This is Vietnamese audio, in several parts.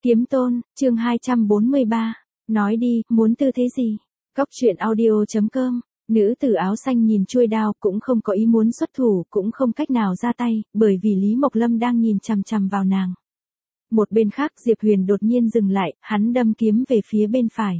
Kiếm tôn, chương 243. Nói đi, muốn tư thế gì? Cóc truyện audio.com. Nữ tử áo xanh nhìn chuôi đao cũng không có ý muốn xuất thủ, cũng không cách nào ra tay, bởi vì Lý Mộc Lâm đang nhìn chằm chằm vào nàng. Một bên khác Diệp Huyền đột nhiên dừng lại, hắn đâm kiếm về phía bên phải.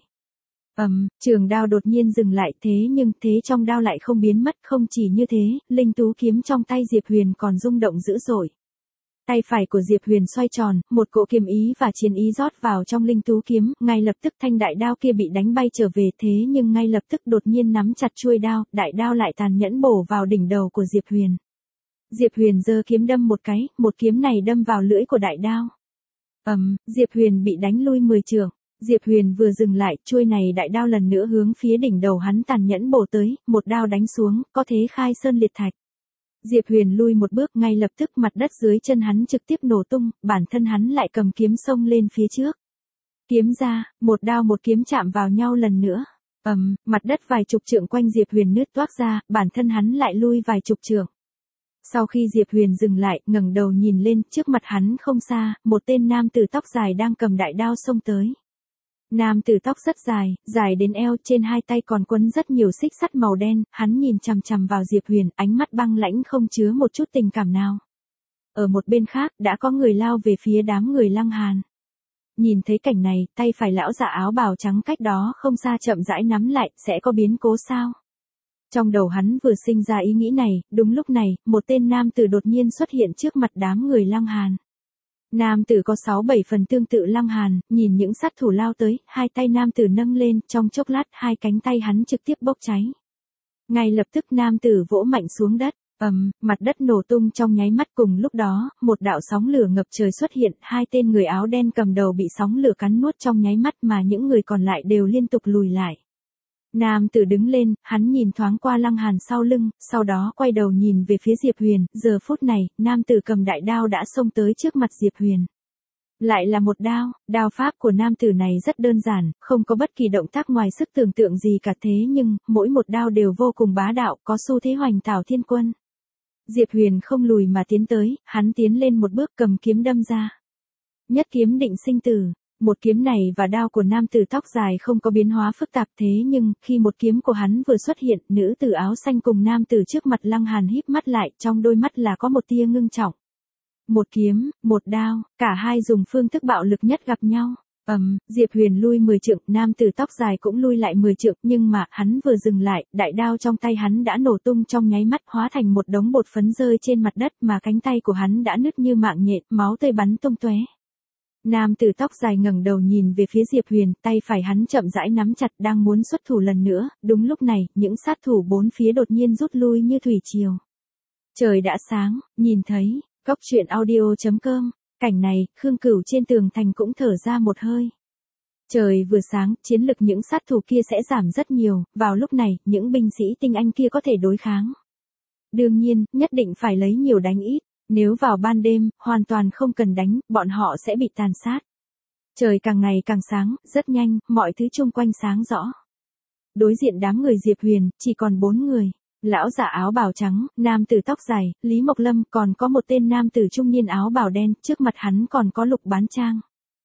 Trường đao đột nhiên dừng lại, thế nhưng thế trong đao lại không biến mất. Không chỉ như thế, linh tú kiếm trong tay Diệp Huyền còn rung động dữ dội. Tay phải của Diệp Huyền xoay tròn, một cỗ kiếm ý và chiến ý rót vào trong linh tú kiếm, ngay lập tức thanh đại đao kia bị đánh bay trở về, thế nhưng ngay lập tức đột nhiên nắm chặt chuôi đao, đại đao lại tàn nhẫn bổ vào đỉnh đầu của Diệp Huyền. Diệp Huyền giơ kiếm đâm một cái, một kiếm này đâm vào lưỡi của đại đao. Diệp Huyền bị đánh lui 10 trượng. Diệp Huyền vừa dừng lại, chuôi này đại đao lần nữa hướng phía đỉnh đầu hắn tàn nhẫn bổ tới, một đao đánh xuống, có thế khai sơn liệt thạch. Diệp Huyền lui một bước, ngay lập tức mặt đất dưới chân hắn trực tiếp nổ tung, bản thân hắn lại cầm kiếm xông lên phía trước. Kiếm ra, một đao một kiếm chạm vào nhau lần nữa. Mặt đất vài chục trượng quanh Diệp Huyền nứt toác ra, bản thân hắn lại lui vài chục trượng. Sau khi Diệp Huyền dừng lại, ngẩng đầu nhìn lên, trước mặt hắn không xa, một tên nam tử tóc dài đang cầm đại đao xông tới. Nam tử tóc rất dài, dài đến eo, trên hai tay còn quấn rất nhiều xích sắt màu đen, hắn nhìn chằm chằm vào Diệp Huyền, ánh mắt băng lãnh không chứa một chút tình cảm nào. Ở một bên khác, đã có người lao về phía đám người Lăng Hàn. Nhìn thấy cảnh này, tay phải lão già áo bào trắng cách đó không xa chậm rãi nắm lại, sẽ có biến cố sao? Trong đầu hắn vừa sinh ra ý nghĩ này, đúng lúc này, một tên nam tử đột nhiên xuất hiện trước mặt đám người Lăng Hàn. Nam tử có 6-7 phần tương tự Lăng Hàn, nhìn những sát thủ lao tới, hai tay nam tử nâng lên, trong chốc lát hai cánh tay hắn trực tiếp bốc cháy. Ngay lập tức nam tử vỗ mạnh xuống đất, mặt đất nổ tung trong nháy mắt, cùng lúc đó, một đạo sóng lửa ngập trời xuất hiện, hai tên người áo đen cầm đầu bị sóng lửa cắn nuốt trong nháy mắt mà những người còn lại đều liên tục lùi lại. Nam tử đứng lên, hắn nhìn thoáng qua Lăng Hàn sau lưng, sau đó quay đầu nhìn về phía Diệp Huyền, giờ phút này, nam tử cầm đại đao đã xông tới trước mặt Diệp Huyền. Lại là một đao, đao pháp của nam tử này rất đơn giản, không có bất kỳ động tác ngoài sức tưởng tượng gì cả, thế nhưng, mỗi một đao đều vô cùng bá đạo, có xu thế hoành tảo thiên quân. Diệp Huyền không lùi mà tiến tới, hắn tiến lên một bước cầm kiếm đâm ra. Nhất kiếm định sinh tử. Một kiếm này và đao của nam tử tóc dài không có biến hóa phức tạp, thế nhưng, khi một kiếm của hắn vừa xuất hiện, nữ tử áo xanh cùng nam tử trước mặt Lăng Hàn híp mắt lại, trong đôi mắt là có một tia ngưng trọng. Một kiếm, một đao, cả hai dùng phương thức bạo lực nhất gặp nhau. Diệp Huyền lui 10 trượng, nam tử tóc dài cũng lui lại 10 trượng, nhưng mà, hắn vừa dừng lại, đại đao trong tay hắn đã nổ tung trong nháy mắt, hóa thành một đống bột phấn rơi trên mặt đất, mà cánh tay của hắn đã nứt như mạng nhện, máu tươi bắn tung tóe. Nam tử tóc dài ngẩng đầu nhìn về phía Diệp Huyền, tay phải hắn chậm rãi nắm chặt, đang muốn xuất thủ lần nữa, đúng lúc này, những sát thủ bốn phía đột nhiên rút lui như thủy triều. Trời đã sáng, nhìn thấy, cóc truyện audio.com, cảnh này, Khương Cửu trên tường thành cũng thở ra một hơi. Trời vừa sáng, chiến lực những sát thủ kia sẽ giảm rất nhiều, vào lúc này, những binh sĩ tinh anh kia có thể đối kháng. Đương nhiên, nhất định phải lấy nhiều đánh ít. Nếu vào ban đêm, hoàn toàn không cần đánh, bọn họ sẽ bị tàn sát. Trời càng ngày càng sáng, rất nhanh, mọi thứ chung quanh sáng rõ. Đối diện đám người Diệp Huyền, chỉ còn 4 người. Lão giả áo bào trắng, nam tử tóc dài, Lý Mộc Lâm, còn có một tên nam tử trung niên áo bào đen, trước mặt hắn còn có Lục Bán Trang.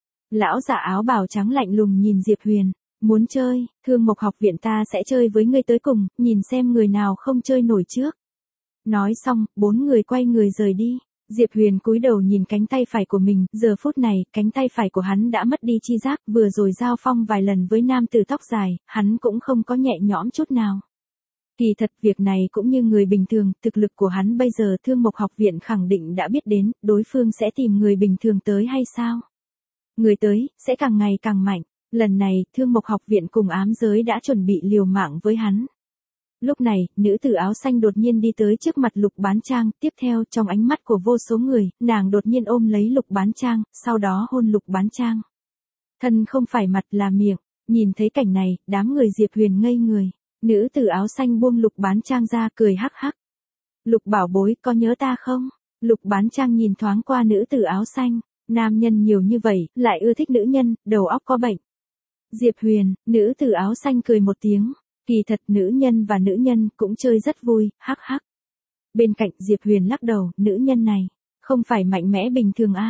Lão giả áo bào trắng lạnh lùng nhìn Diệp Huyền. Muốn chơi, Thương Mộc học viện ta sẽ chơi với ngươi tới cùng, nhìn xem người nào không chơi nổi trước. Nói xong, 4 người quay người rời đi. Diệp Huyền cúi đầu nhìn cánh tay phải của mình, giờ phút này, cánh tay phải của hắn đã mất đi chi giác, vừa rồi giao phong vài lần với nam tử tóc dài, hắn cũng không có nhẹ nhõm chút nào. Kỳ thật việc này cũng như người bình thường, thực lực của hắn bây giờ Thương Mộc học viện khẳng định đã biết đến, đối phương sẽ tìm người bình thường tới hay sao? Người tới, sẽ càng ngày càng mạnh. Lần này, Thương Mộc học viện cùng ám giới đã chuẩn bị liều mạng với hắn. Lúc này, nữ tử áo xanh đột nhiên đi tới trước mặt Lục Bán Trang, tiếp theo trong ánh mắt của vô số người, nàng đột nhiên ôm lấy Lục Bán Trang, sau đó hôn Lục Bán Trang. Thân không phải mặt là miệng, nhìn thấy cảnh này, đám người Diệp Huyền ngây người, nữ tử áo xanh buông Lục Bán Trang ra cười hắc hắc. Lục bảo bối, có nhớ ta không? Lục Bán Trang nhìn thoáng qua nữ tử áo xanh, nam nhân nhiều như vậy, lại ưa thích nữ nhân, đầu óc có bệnh. Diệp Huyền, nữ tử áo xanh cười một tiếng. Kỳ thật nữ nhân và nữ nhân cũng chơi rất vui, hắc hắc. Bên cạnh Diệp Huyền lắc đầu, nữ nhân này, không phải mạnh mẽ bình thường a.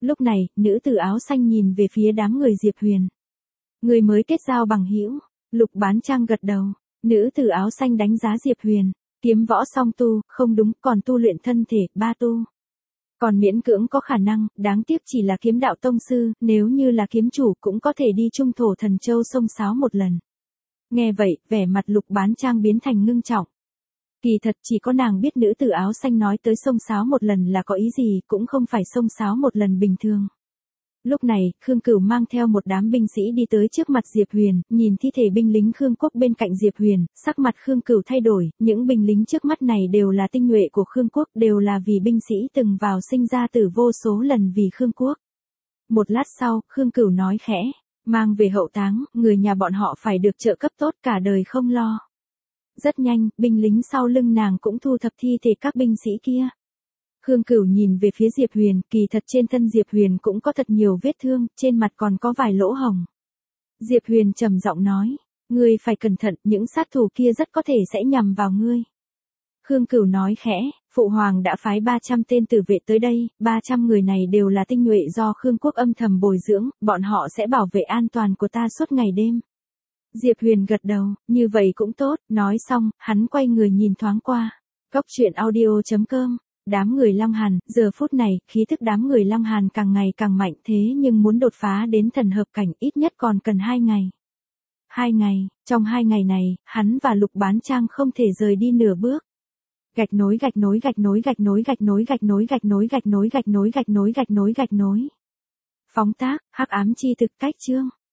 Lúc này, nữ tử áo xanh nhìn về phía đám người Diệp Huyền. Người mới kết giao bằng hữu. Lục Bán Trang gật đầu. Nữ tử áo xanh đánh giá Diệp Huyền. Kiếm võ song tu, không đúng, còn tu luyện thân thể, ba tu. Còn miễn cưỡng có khả năng, đáng tiếc chỉ là kiếm đạo tông sư, nếu như là kiếm chủ cũng có thể đi trung thổ thần châu xông xáo một lần. Nghe vậy, vẻ mặt Lục Bán Trang biến thành ngưng trọng. Kỳ thật chỉ có nàng biết nữ tử áo xanh nói tới xông xáo một lần là có ý gì, cũng không phải xông xáo một lần bình thường. Lúc này, Khương Cửu mang theo một đám binh sĩ đi tới trước mặt Diệp Huyền, nhìn thi thể binh lính Khương Quốc bên cạnh Diệp Huyền, sắc mặt Khương Cửu thay đổi, những binh lính trước mắt này đều là tinh nhuệ của Khương Quốc, đều là vì binh sĩ từng vào sinh ra tử vô số lần vì Khương Quốc. Một lát sau, Khương Cửu nói khẽ, mang về hậu táng, người nhà bọn họ phải được trợ cấp tốt cả đời không lo. Rất nhanh, binh lính sau lưng nàng cũng thu thập thi thể các binh sĩ kia. Khương Cửu nhìn về phía Diệp Huyền, kỳ thật trên thân Diệp Huyền cũng có thật nhiều vết thương, trên mặt còn có vài lỗ hồng. Diệp Huyền trầm giọng nói, ngươi phải cẩn thận, những sát thủ kia rất có thể sẽ nhằm vào ngươi. Khương Cửu nói khẽ, Phụ Hoàng đã phái 300 tên tử vệ tới đây, 300 người này đều là tinh nhuệ do Khương Quốc âm thầm bồi dưỡng, bọn họ sẽ bảo vệ an toàn của ta suốt ngày đêm. Diệp Huyền gật đầu, như vậy cũng tốt, nói xong, hắn quay người nhìn thoáng qua. Cốc truyện audio.com. Đám người Long Hàn, giờ phút này, khí thức đám người Long Hàn càng ngày càng mạnh thế nhưng muốn đột phá đến thần hợp cảnh ít nhất còn cần 2 ngày. 2 ngày, trong 2 ngày này, hắn và Lục Bán Trang không thể rời đi nửa bước. Gạch nối gạch nối gạch nối gạch nối gạch nối gạch nối gạch nối gạch nối gạch nối gạch nối gạch nối gạch nối. Phóng tác, Hắc Ám Chi Thực Cách Chương.